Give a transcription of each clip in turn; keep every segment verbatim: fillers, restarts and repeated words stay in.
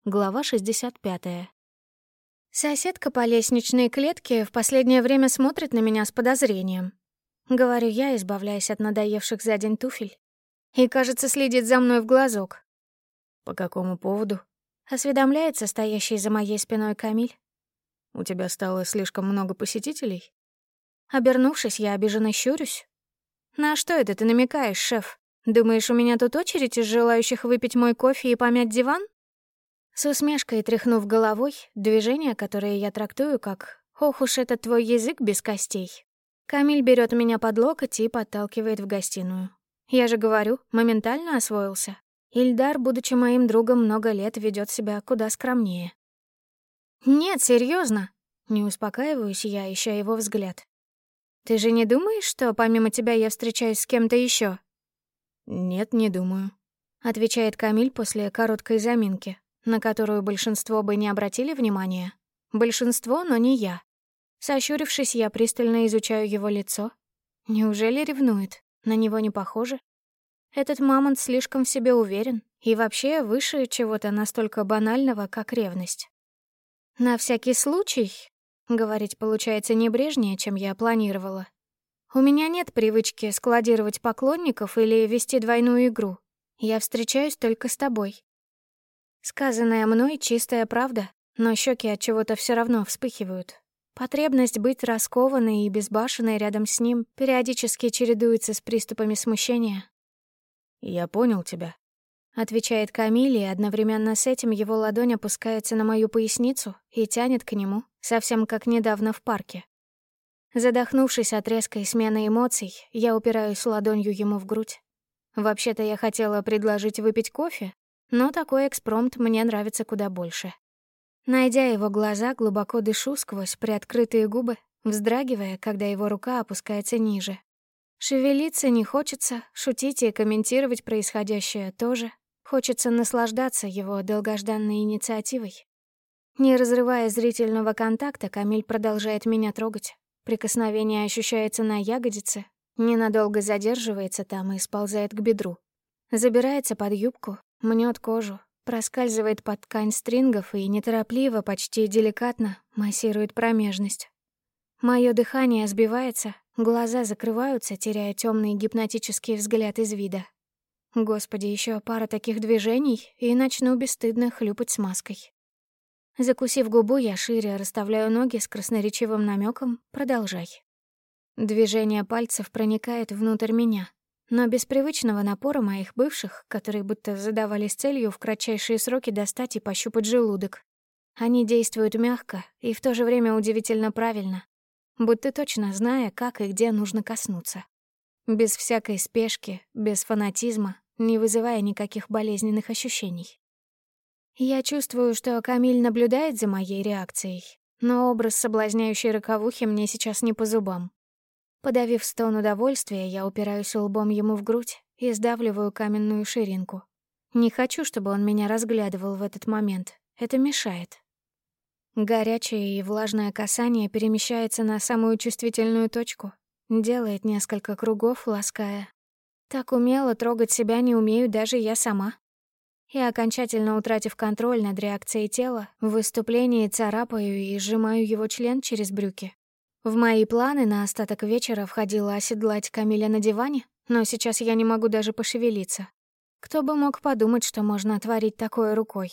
Глава шестьдесят пятая. Соседка по лестничной клетке в последнее время смотрит на меня с подозрением. Говорю я, избавляясь от надоевших за день туфель. И, кажется, следит за мной в глазок. «По какому поводу?» — осведомляется стоящий за моей спиной Камиль. «У тебя стало слишком много посетителей?» Обернувшись, я обиженно щурюсь. «На что это ты намекаешь, шеф? Думаешь, у меня тут очередь из желающих выпить мой кофе и помять диван?» С усмешкой тряхнув головой, движение, которое я трактую как «Ох уж этот твой язык без костей», Камиль берет меня под локоть и подталкивает в гостиную. Я же говорю, моментально освоился. Ильдар, будучи моим другом много лет, ведет себя куда скромнее. «Нет, серьезно, не успокаиваюсь я, ища его взгляд. «Ты же не думаешь, что помимо тебя я встречаюсь с кем-то еще? «Нет, не думаю», — отвечает Камиль после короткой заминки, на которую большинство бы не обратили внимания. Большинство, но не я. Сощурившись, я пристально изучаю его лицо. Неужели ревнует? На него не похоже. Этот мамонт слишком в себе уверен и вообще выше чего-то настолько банального, как ревность. «На всякий случай», — говорить получается небрежнее, чем я планировала, «у меня нет привычки складировать поклонников или вести двойную игру. Я встречаюсь только с тобой». Сказанная мной чистая правда, но щеки от чего-то все равно вспыхивают. Потребность быть раскованной и безбашенной рядом с ним периодически чередуется с приступами смущения. «Я понял тебя», — отвечает Камиль, и одновременно с этим его ладонь опускается на мою поясницу и тянет к нему, совсем как недавно в парке. Задохнувшись от резкой смены эмоций, я упираюсь ладонью ему в грудь. Вообще-то я хотела предложить выпить кофе, но такой экспромт мне нравится куда больше. Найдя его глаза, глубоко дышу сквозь приоткрытые губы, вздрагивая, когда его рука опускается ниже. Шевелиться не хочется, шутить и комментировать происходящее тоже. Хочется наслаждаться его долгожданной инициативой. Не разрывая зрительного контакта, Камиль продолжает меня трогать. Прикосновение ощущается на ягодице, ненадолго задерживается там и сползает к бедру. Забирается под юбку, мнет кожу, проскальзывает под ткань стрингов и неторопливо, почти деликатно массирует промежность. Моё дыхание сбивается, глаза закрываются, теряя тёмный гипнотический взгляд из вида. Господи, ещё пара таких движений, и начну бесстыдно хлюпать смазкой. Закусив губу, я шире расставляю ноги с красноречивым намёком «Продолжай». Движение пальцев проникает внутрь меня, но без привычного напора моих бывших, которые будто задавались целью в кратчайшие сроки достать и пощупать желудок. Они действуют мягко и в то же время удивительно правильно, будто точно зная, как и где нужно коснуться. Без всякой спешки, без фанатизма, не вызывая никаких болезненных ощущений. Я чувствую, что Камиль наблюдает за моей реакцией, но образ соблазняющей роковухи мне сейчас не по зубам. Подавив стон удовольствия, я упираюсь лбом ему в грудь и сдавливаю каменную ширинку. Не хочу, чтобы он меня разглядывал в этот момент. Это мешает. Горячее и влажное касание перемещается на самую чувствительную точку, делает несколько кругов, лаская. Так умело трогать себя не умею даже я сама. И, окончательно утратив контроль над реакцией тела, в выступлении царапаю и сжимаю его член через брюки. В мои планы на остаток вечера входило оседлать Камиля на диване, но сейчас я не могу даже пошевелиться. Кто бы мог подумать, что можно творить такое рукой?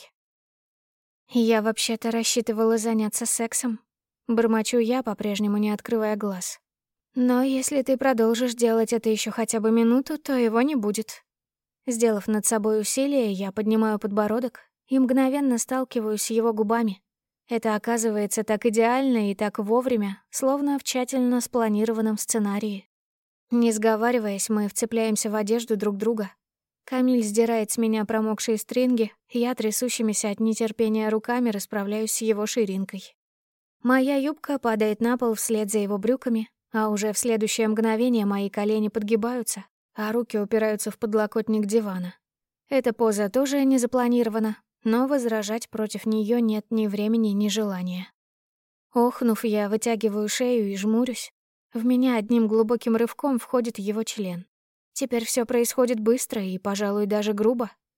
Я вообще-то рассчитывала заняться сексом. Бормочу я, по-прежнему не открывая глаз. Но если ты продолжишь делать это еще хотя бы минуту, то его не будет. Сделав над собой усилие, я поднимаю подбородок и мгновенно сталкиваюсь с его губами. Это оказывается так идеально и так вовремя, словно в тщательно спланированном сценарии. Не сговариваясь, мы вцепляемся в одежду друг друга. Камиль сдирает с меня промокшие стринги, я трясущимися от нетерпения руками расправляюсь с его ширинкой. Моя юбка падает на пол вслед за его брюками, а уже в следующее мгновение мои колени подгибаются, а руки упираются в подлокотник дивана. Эта поза тоже не запланирована, но возражать против нее нет ни времени, ни желания. Охнув, я вытягиваю шею и жмурюсь. В меня одним глубоким рывком входит его член. Теперь все происходит быстро и, пожалуй, даже грубо,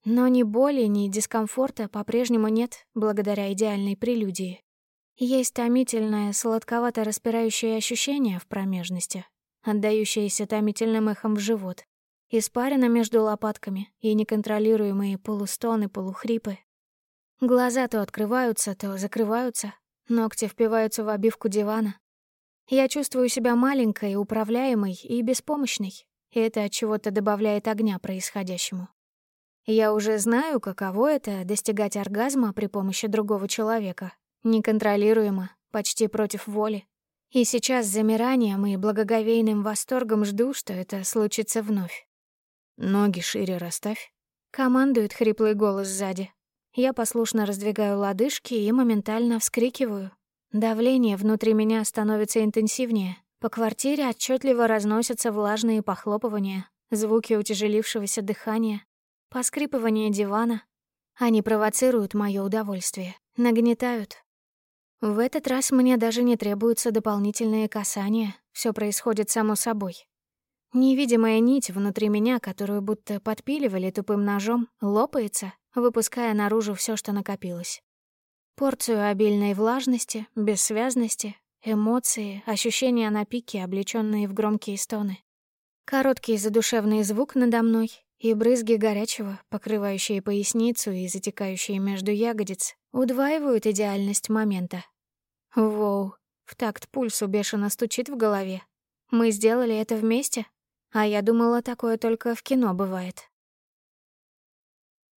Но ни боли, ни дискомфорта по-прежнему нет, благодаря идеальной прелюдии. Есть томительное, сладковато-распирающее ощущение в промежности, отдающееся томительным эхом в живот, испарина между лопатками и неконтролируемые полустоны, полухрипы. Глаза то открываются, то закрываются, ногти впиваются в обивку дивана. Я чувствую себя маленькой, управляемой и беспомощной, и это от чего-то добавляет огня происходящему. Я уже знаю, каково это — достигать оргазма при помощи другого человека, неконтролируемо, почти против воли. И сейчас с замиранием и благоговейным восторгом жду, что это случится вновь. «Ноги шире расставь», — командует хриплый голос сзади. Я послушно раздвигаю лодыжки и моментально вскрикиваю. Давление внутри меня становится интенсивнее. По квартире отчетливо разносятся влажные похлопывания, звуки утяжелившегося дыхания, поскрипывание дивана. Они провоцируют мое удовольствие, нагнетают. В этот раз мне даже не требуются дополнительные касания, все происходит само собой. Невидимая нить внутри меня, которую будто подпиливали тупым ножом, лопается, выпуская наружу все, что накопилось. Порцию обильной влажности, бессвязности, эмоции, ощущения на пике, облечённые в громкие стоны. Короткий задушевный звук надо мной и брызги горячего, покрывающие поясницу и затекающие между ягодиц, удваивают идеальность момента. Воу, в такт пульсу бешено стучит в голове. Мы сделали это вместе? А я думала, такое только в кино бывает.